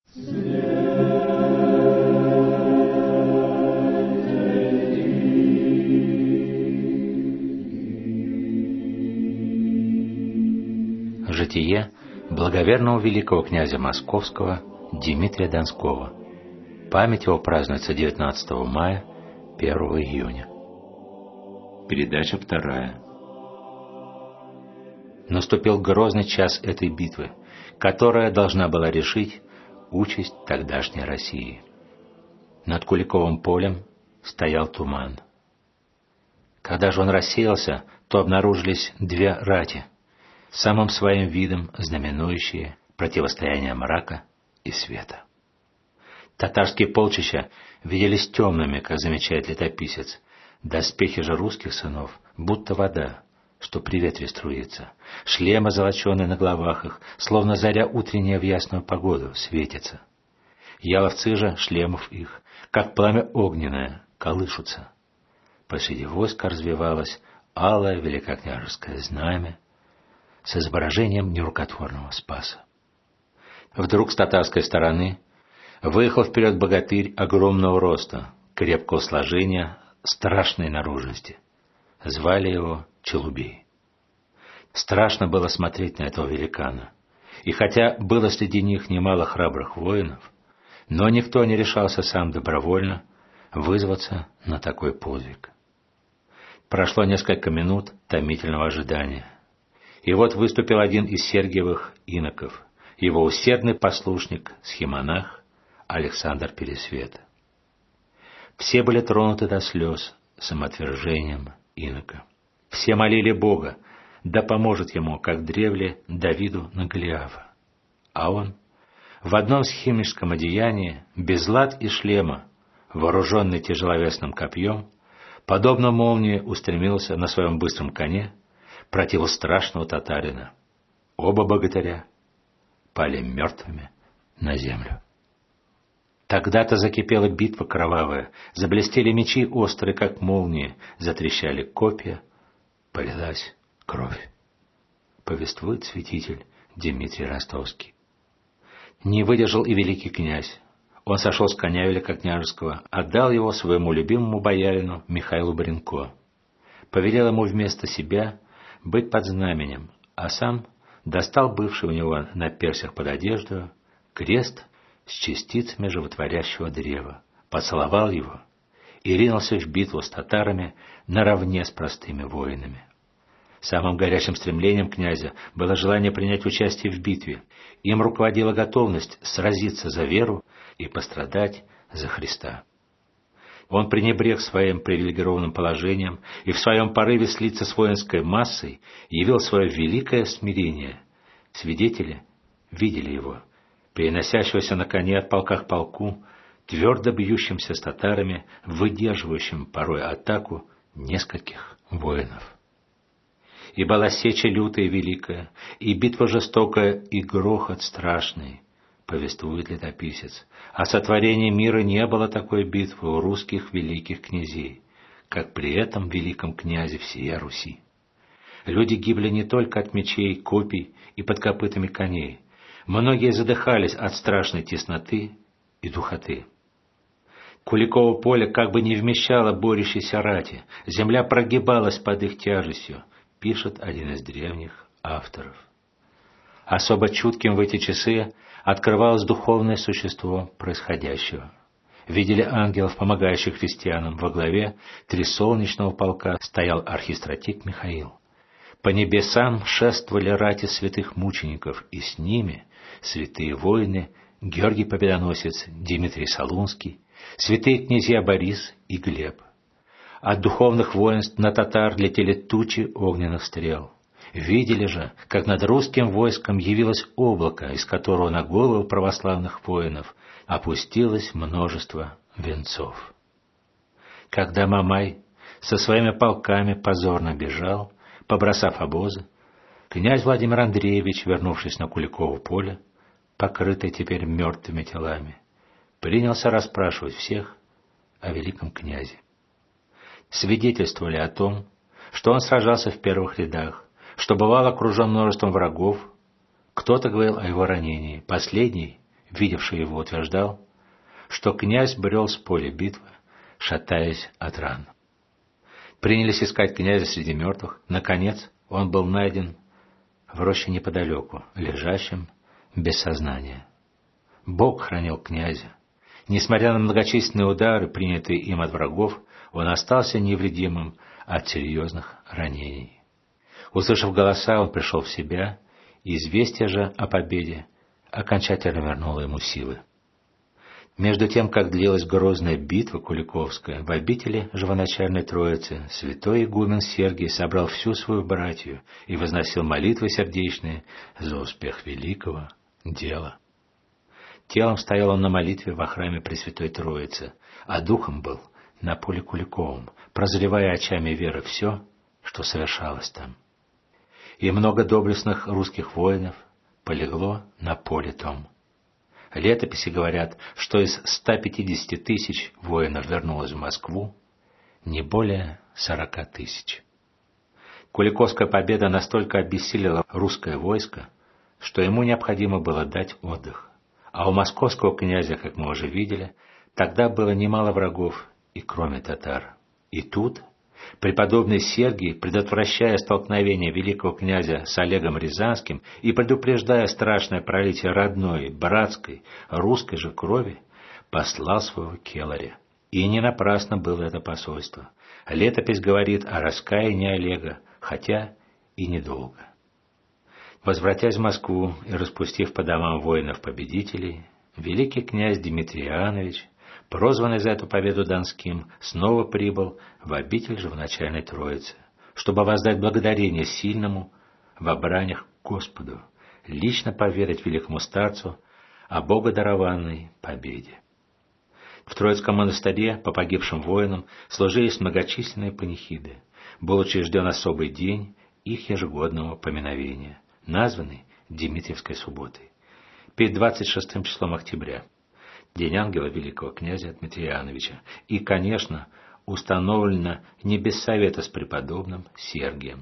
Житие благоверного великого князя Московского Дмитрия Донского. Память его празднуется 19 мая, 1 июня. Передача 2. Наступил грозный час этой битвы, которая должна была решить участь тогдашней России. Над Куликовым полем стоял туман. Когда же он рассеялся, то обнаружились две рати, самым своим видом знаменующие противостояние мрака и света. Татарские полчища виделись темными, как замечает летописец, доспехи же русских сынов, будто вода, что при ветре струится, шлемы золоченые на головах их, словно заря утренняя в ясную погоду, светится. Яловцы же шлемов их, как пламя огненное, колышутся. Посреди войска развивалось алое великокняжеское знамя с изображением нерукотворного Спаса. Вдруг с татарской стороны выехал вперед богатырь огромного роста, крепкого сложения, страшной наружности. Звали его Челубей. Страшно было смотреть на этого великана, и хотя было среди них немало храбрых воинов, но никто не решался сам добровольно вызваться на такой подвиг. Прошло несколько минут томительного ожидания. И вот выступил один из Сергиевых иноков, его усердный послушник, схимонах Александр Пересвет. Все были тронуты до слез самоотвержением инока. Все молили Бога, да поможет ему, как древле Давиду на Голиафа. А он в одном схимническом одеянии, без лад и шлема, вооруженный тяжеловесным копьем, подобно молнии устремился на своем быстром коне против страшного татарина. Оба богатыря пали мертвыми на землю. Тогда-то закипела битва кровавая, заблестели мечи острые, как молнии, затрещали копья, полилась кровь. Повествует святитель Дмитрий Ростовский. Не выдержал и великий князь. Он сошел с коня великокняжеского, отдал его своему любимому боярину Михаилу Баренко. Повелел ему вместо себя быть под знаменем, а сам достал бывший у него на персях под одежду крест с частицами животворящего древа, поцеловал его и ринулся в битву с татарами наравне с простыми воинами. Самым горячим стремлением князя было желание принять участие в битве. Им руководила готовность сразиться за веру и пострадать за Христа. Он пренебрег своим привилегированным положением и в своем порыве слиться с воинской массой явил свое великое смирение. Свидетели видели его, переносящегося на коне от полка к полку, твердо бьющимся с татарами, выдерживающим порой атаку нескольких воинов. И была сеча лютая и великая, и битва жестокая, и грохот страшный, повествует летописец. О сотворении мира не было такой битвы у русских великих князей, как при этом великом князе всея Руси. Люди гибли не только от мечей, копий и под копытами коней. Многие задыхались от страшной тесноты и духоты. Куликово поле как бы не вмещало борющейся рати, земля прогибалась под их тяжестью, пишет один из древних авторов. Особо чутким в эти часы открывалось духовное существо происходящего. Видели ангелов, помогающих христианам. Во главе трисолнечного полка стоял архистратик Михаил. По небесам шествовали рати святых мучеников, и с ними святые воины Георгий Победоносец, Дмитрий Солунский, святые князья Борис и Глеб. От духовных воинств на татар летели тучи огненных стрел. Видели же, как над русским войском явилось облако, из которого на головы православных воинов опустилось множество венцов. Когда Мамай со своими полками позорно бежал, побросав обозы, князь Владимир Андреевич, вернувшись на Куликово поле, покрытый теперь мертвыми телами, принялся расспрашивать всех о великом князе. Свидетельствовали о том, что он сражался в первых рядах, что бывал окружен множеством врагов. Кто-то говорил о его ранении. Последний, видевший его, утверждал, что князь брел с поля битвы, шатаясь от ран. Принялись искать князя среди мертвых. Наконец, он был найден в роще неподалеку, лежащим без сознания. Бог хранил князя. Несмотря на многочисленные удары, принятые им от врагов, он остался невредимым от серьезных ранений. Услышав голоса, он пришел в себя, и известие же о победе окончательно вернуло ему силы. Между тем, как длилась грозная битва Куликовская, в обители Живоначальной Троицы святой игумен Сергий собрал всю свою братью и возносил молитвы сердечные за успех великого дела. Телом стоял он на молитве во храме Пресвятой Троицы, а духом был на поле Куликовом, прозревая очами веры все, что совершалось там. И много доблестных русских воинов полегло на поле том. Летописи говорят, что из 150 тысяч воинов вернулось в Москву не более 40 тысяч. Куликовская победа настолько обессилила русское войско, что ему необходимо было дать отдых. А у московского князя, как мы уже видели, тогда было немало врагов, и кроме татар. И тут преподобный Сергий, предотвращая столкновение великого князя с Олегом Рязанским и предупреждая страшное пролитие родной, братской, русской же крови, послал своего келаря. И не напрасно было это посольство. Летопись говорит о раскаянии Олега, хотя и недолго. Возвратясь в Москву и распустив по домам воинов-победителей, великий князь Дмитрий Иоаннович, прозванный за эту победу Донским, снова прибыл в обитель Живоначальной Троицы, чтобы воздать благодарение сильному во бранях Господу, лично поведать великому старцу о богодарованной победе. В Троицком монастыре по погибшим воинам служились многочисленные панихиды. Был учрежден особый день их ежегодного поминовения, названный Дмитриевской субботой, перед 26 числом октября, День ангела великого князя Дмитрия Иоанновича, и, конечно, установлено не без совета с преподобным Сергием.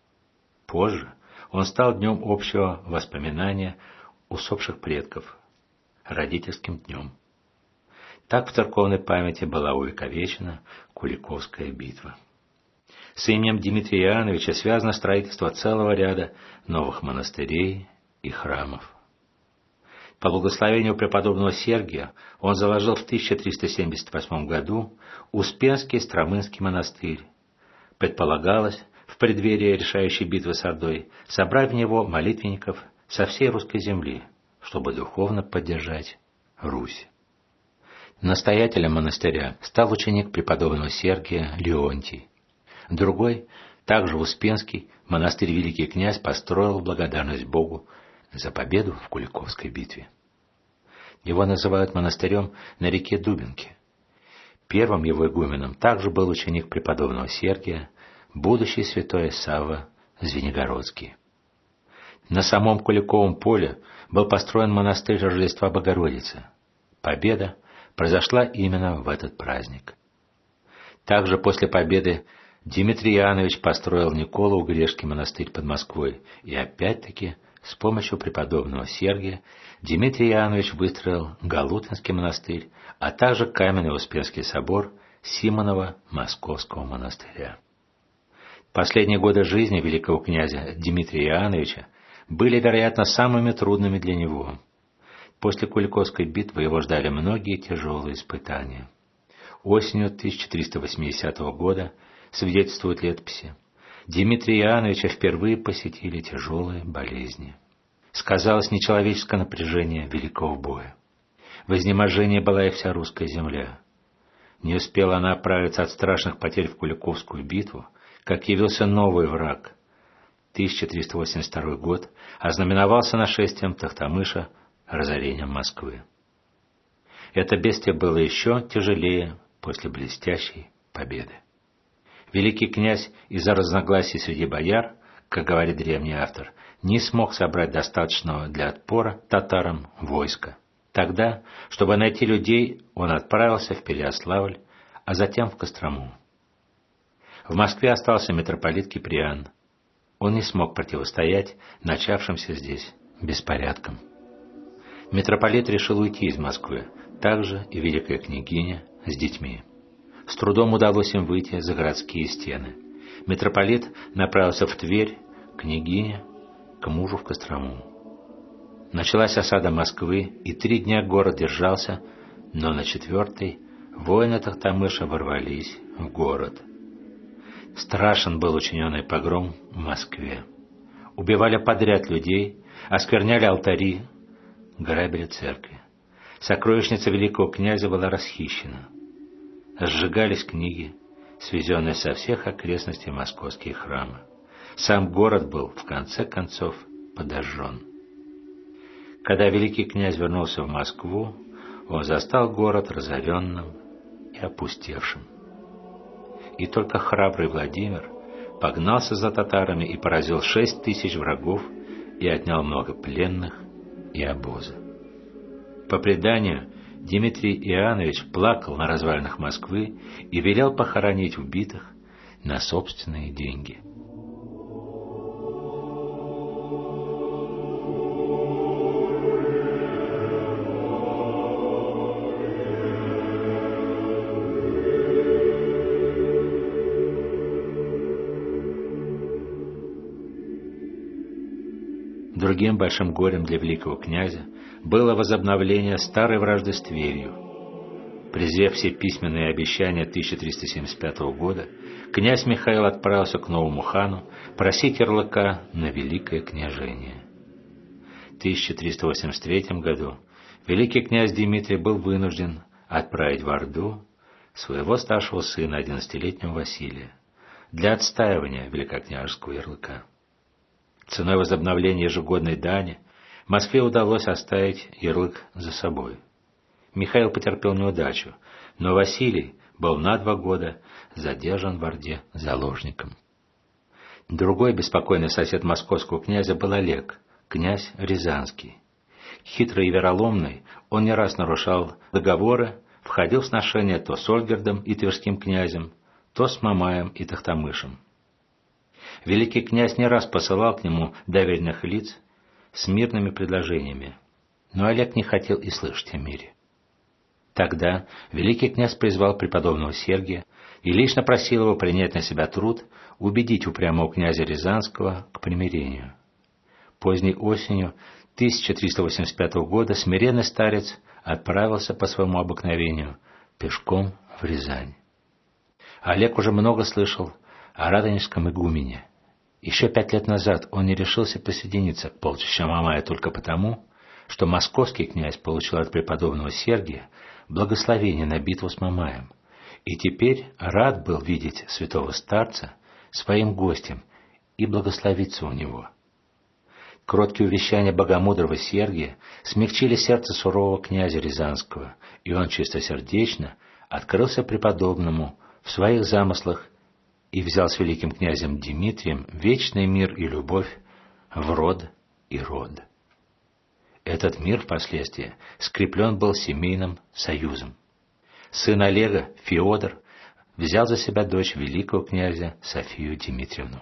Позже он стал днем общего воспоминания усопших предков, родительским днем. Так в церковной памяти была увековечена Куликовская битва. С именем Дмитрия Иоанновича связано строительство целого ряда новых монастырей и храмов. По благословению преподобного Сергия он заложил в 1378 году Успенский Стромынский монастырь. Предполагалось в преддверии решающей битвы с Ордой собрать в него молитвенников со всей русской земли, чтобы духовно поддержать Русь. Настоятелем монастыря стал ученик преподобного Сергия Леонтий. Другой, также Успенский, монастырь великий князь построил в благодарность Богу за победу в Куликовской битве. Его называют монастырем на реке Дубинке. Первым его игуменом также был ученик преподобного Сергия, будущий святой Савва Звенигородский. На самом Куликовом поле был построен монастырь Рождества Богородицы. Победа произошла именно в этот праздник. Также после победы Дмитрий Иоаннович построил Николо-Угрешский монастырь под Москвой, и опять-таки с помощью преподобного Сергия Дмитрий Иоаннович выстроил Галутинский монастырь, а также каменный Успенский собор Симонова Московского монастыря. Последние годы жизни великого князя Дмитрия Иоанновича были, вероятно, самыми трудными для него. После Куликовской битвы его ждали многие тяжелые испытания. Осенью 1380 года, свидетельствуют летописи, Дмитрия Иоанновича впервые посетили тяжелые болезни. Сказалось нечеловеческое напряжение великого боя. В изнеможении была и вся русская земля. Не успела она оправиться от страшных потерь в Куликовскую битву, как явился новый враг. 1382 год ознаменовался нашествием Тохтамыша, разорением Москвы. Это бедствие было еще тяжелее после блестящей победы. Великий князь из-за разногласий среди бояр, как говорит древний автор, не смог собрать достаточного для отпора татарам войска. Тогда, чтобы найти людей, он отправился в Переяславль, а затем в Кострому. В Москве остался митрополит Киприан. Он не смог противостоять начавшимся здесь беспорядкам. Митрополит решил уйти из Москвы, также и великая княгиня с детьми. С трудом удалось им выйти за городские стены. Митрополит направился в Тверь, княгиня к мужу в Кострому. Началась осада Москвы, и 3 дня город держался, но на 4-й воины Тохтамыша ворвались в город. Страшен был учиненный погром в Москве. Убивали подряд людей, оскверняли алтари, грабили церкви. Сокровищница великого князя была расхищена. Сжигались книги, свезенные со всех окрестностей московские храмы. Сам город был, в конце концов, подожжен. Когда великий князь вернулся в Москву, он застал город разоренным и опустевшим. И только храбрый Владимир погнался за татарами и поразил 6 000 врагов и отнял много пленных и обоза. По преданию, Дмитрий Иоаннович плакал на развалинах Москвы и велел похоронить убитых на собственные деньги. Другим большим горем для великого князя было возобновление старой вражды с Тверью. Презрев все письменные обещания 1375 года, князь Михаил отправился к новому хану просить ярлыка на великое княжение. В 1383 году великий князь Дмитрий был вынужден отправить в Орду своего старшего сына, 11-летнего Василия, для отстаивания великокняжеского ярлыка. Ценой возобновления ежегодной дани Москве удалось оставить ярлык за собой. Михаил потерпел неудачу, но Василий был на 2 года задержан в Орде заложником. Другой беспокойный сосед московского князя был Олег, князь Рязанский. Хитрый и вероломный, он не раз нарушал договоры, входил в сношения то с Ольгердом и Тверским князем, то с Мамаем и Тохтамышем. Великий князь не раз посылал к нему доверенных лиц с мирными предложениями, но Олег не хотел и слышать о мире. Тогда великий князь призвал преподобного Сергия и лично просил его принять на себя труд убедить упрямого князя Рязанского к примирению. Поздней осенью 1385 года смиренный старец отправился по своему обыкновению пешком в Рязань. Олег уже много слышал о радонежском игумене. Еще 5 лет назад он не решился присоединиться к полчищам Мамая только потому, что московский князь получил от преподобного Сергия благословение на битву с Мамаем, и теперь рад был видеть святого старца своим гостем и благословиться у него. Кроткие увещания богомудрого Сергия смягчили сердце сурового князя Рязанского, и он чистосердечно открылся преподобному в своих замыслах и взял с великим князем Дмитрием вечный мир и любовь в род и род. Этот мир впоследствии скреплен был семейным союзом. Сын Олега, Феодор, взял за себя дочь великого князя Софию Дмитриевну.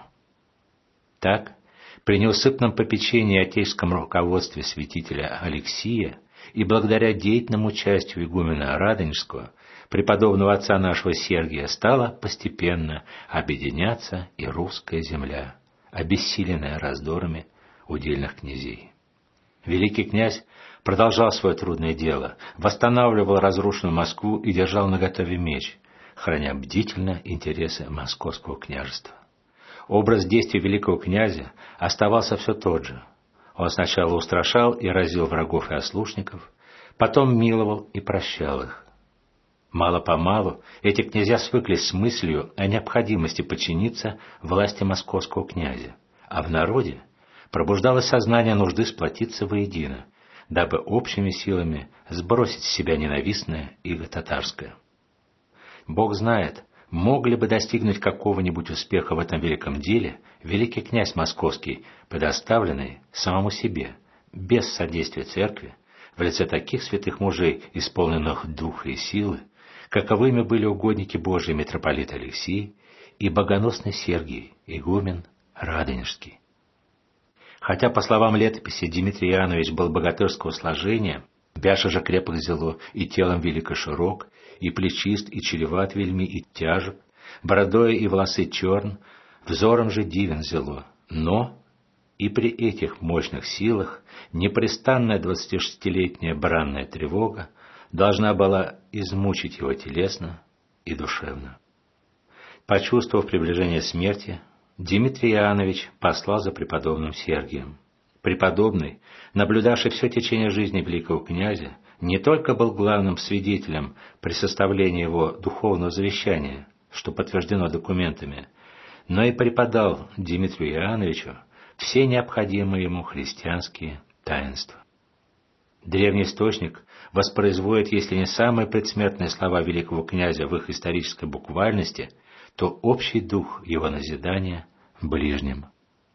Так, при неусыпном попечении и отеческом руководстве святителя Алексия и благодаря деятельному участию игумена Радонежского, преподобного отца нашего Сергия, стала постепенно объединяться и русская земля, обессиленная раздорами удельных князей. Великий князь продолжал свое трудное дело, восстанавливал разрушенную Москву и держал наготове меч, храня бдительно интересы московского княжества. Образ действий великого князя оставался все тот же. Он сначала устрашал и разил врагов и ослушников, потом миловал и прощал их. Мало-помалу эти князья свыклись с мыслью о необходимости подчиниться власти московского князя, а в народе пробуждалось сознание нужды сплотиться воедино, дабы общими силами сбросить с себя ненавистное иго татарское. Бог знает, мог ли бы достигнуть какого-нибудь успеха в этом великом деле великий князь московский, предоставленный самому себе, без содействия церкви, в лице таких святых мужей, исполненных духа и силы, каковыми были угодники Божии митрополит Алексий и богоносный Сергий, игумен Радонежский. Хотя, по словам летописи, Дмитрий Иоаннович был богатырского сложения, бяша же крепок зело, и телом велико широк, и плечист, и чреват вельми, и тяжек, бородой и волосы черн, взором же дивен зело. Но и при этих мощных силах непрестанная 26-летняя бранная тревога должна была измучить его телесно и душевно. Почувствовав приближение смерти, Дмитрий Иоаннович послал за преподобным Сергием. Преподобный, наблюдавший все течение жизни великого князя, не только был главным свидетелем при составлении его духовного завещания, что подтверждено документами, но и преподал Дмитрию Иоанновичу все необходимые ему христианские таинства. Древний источник воспроизводит, если не самые предсмертные слова великого князя в их исторической буквальности, то общий дух его назидания ближним.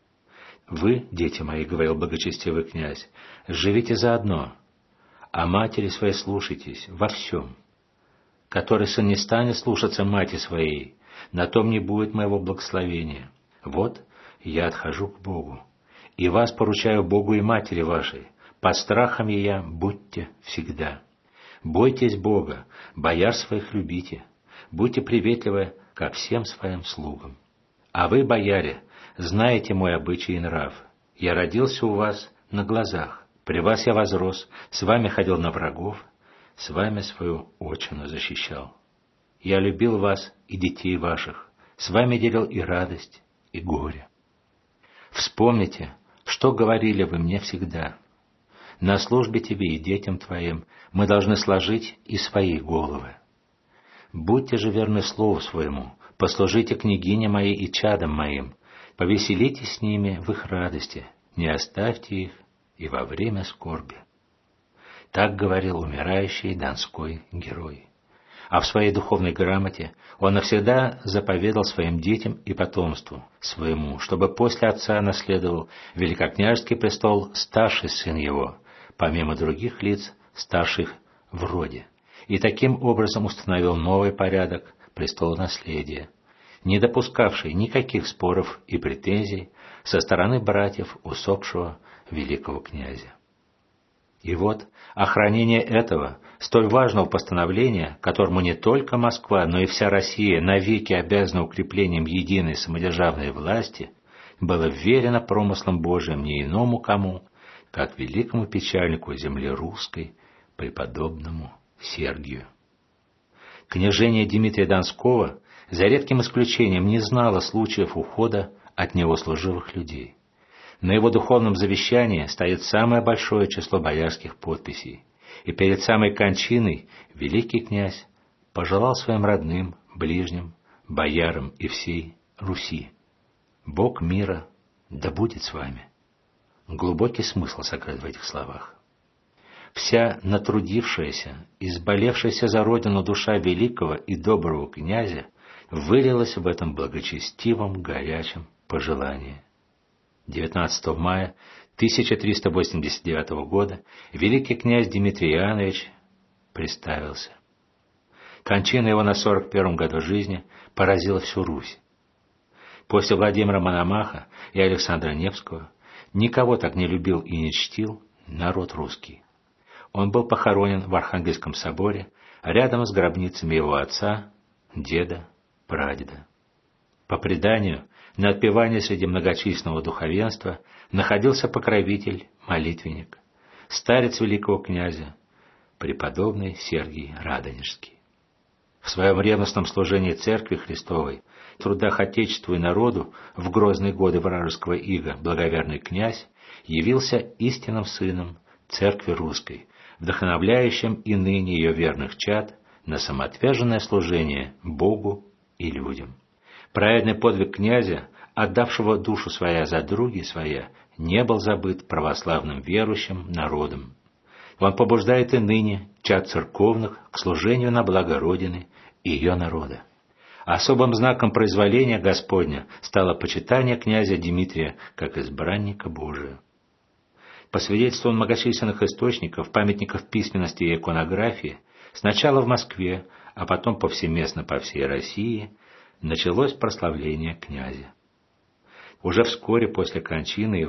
«Вы, дети мои, — говорил благочестивый князь, — живите заодно, а матери своей слушайтесь во всем. Который сын не станет слушаться мати своей, на том не будет моего благословения. Вот я отхожу к Богу, и вас поручаю Богу и матери вашей, под страхом я будьте всегда. Бойтесь Бога, бояр своих любите, будьте приветливы ко всем своим слугам. А вы, бояре, знаете мой обычай и нрав. Я родился у вас на глазах, при вас я возрос, с вами ходил на врагов, с вами свою отчину защищал. Я любил вас и детей ваших, с вами делил и радость, и горе. Вспомните, что говорили вы мне всегда. На службе тебе и детям твоим мы должны сложить и свои головы. Будьте же верны слову своему, послужите княгине моей и чадам моим, повеселитесь с ними в их радости, не оставьте их и во время скорби». Так говорил умирающий донской герой. А в своей духовной грамоте он навсегда заповедал своим детям и потомству своему, чтобы после отца наследовал великокняжеский престол старший сын его, помимо других лиц, старших в роде, и таким образом установил новый порядок престолонаследия, не допускавший никаких споров и претензий со стороны братьев усопшего великого князя. И вот охранение этого, столь важного постановления, которому не только Москва, но и вся Россия навеки обязана укреплением единой самодержавной власти, было вверено промыслом Божиим не иному кому, как великому печальнику земли русской, преподобному Сергию. Княжение Дмитрия Донского, за редким исключением, не знало случаев ухода от него служивых людей. На его духовном завещании стоит самое большое число боярских подписей, и перед самой кончиной великий князь пожелал своим родным, ближним, боярам и всей Руси: «Бог мира да будет с вами». Глубокий смысл сокрыт в этих словах. Вся натрудившаяся, изболевшаяся за родину душа великого и доброго князя вылилась в этом благочестивом, горячем пожелании. 19 мая 1389 года великий князь Дмитрий Иоаннович приставился. Кончина его на 41 году жизни поразила всю Русь. После Владимира Мономаха и Александра Невского никого так не любил и не чтил народ русский. Он был похоронен в Архангельском соборе рядом с гробницами его отца, деда, прадеда. По преданию, на отпевании среди многочисленного духовенства находился покровитель, молитвенник, старец великого князя, преподобный Сергий Радонежский. В своем ревностном служении Церкви Христовой, в трудах Отечеству и народу в грозные годы вражеского ига благоверный князь явился истинным сыном Церкви Русской, вдохновляющим и ныне ее верных чад на самоотверженное служение Богу и людям. Праведный подвиг князя, отдавшего душу своя за други своя, не был забыт православным верующим народом. Он побуждает и ныне чад церковных к служению на благо Родины и ее народа. Особым знаком произволения Господня стало почитание князя Дмитрия как избранника Божия. По свидетельству многочисленных источников, памятников письменности и иконографии, сначала в Москве, а потом повсеместно по всей России началось прославление князя. Уже вскоре после кончины его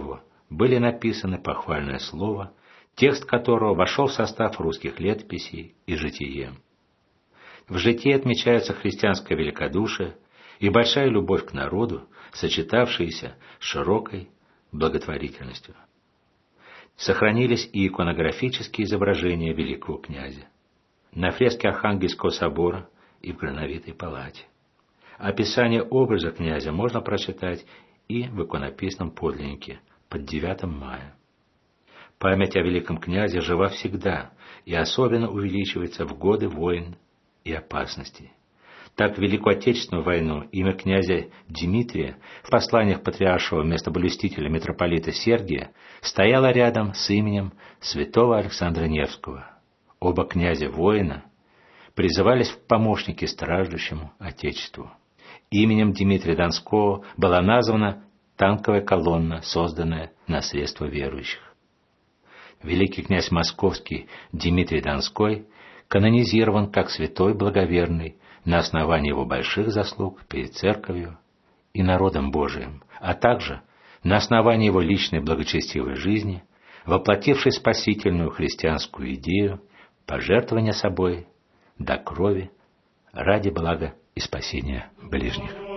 были написаны похвальное слово, текст которого вошел в состав русских летописей и житие. В житии отмечается христианское великодушие и большая любовь к народу, сочетавшиеся с широкой благотворительностью. Сохранились и иконографические изображения великого князя на фреске Архангельского собора и в Грановитой палате. Описание образа князя можно прочитать и в иконописном подлиннике под 9 мая. Память о великом князе жива всегда и особенно увеличивается в годы войн и опасностей. Так, в Великую Отечественную войну имя князя Дмитрия в посланиях патриаршего местоблюстителя митрополита Сергия стояло рядом с именем святого Александра Невского. Оба князя-воина призывались в помощники страждущему Отечеству. Именем Дмитрия Донского была названа танковая колонна, созданная на средства верующих. Великий князь Московский Дмитрий Донской канонизирован как святой благоверный на основании его больших заслуг перед Церковью и народом Божиим, а также на основании его личной благочестивой жизни, воплотившей спасительную христианскую идею пожертвования собой до крови ради блага и спасения ближних.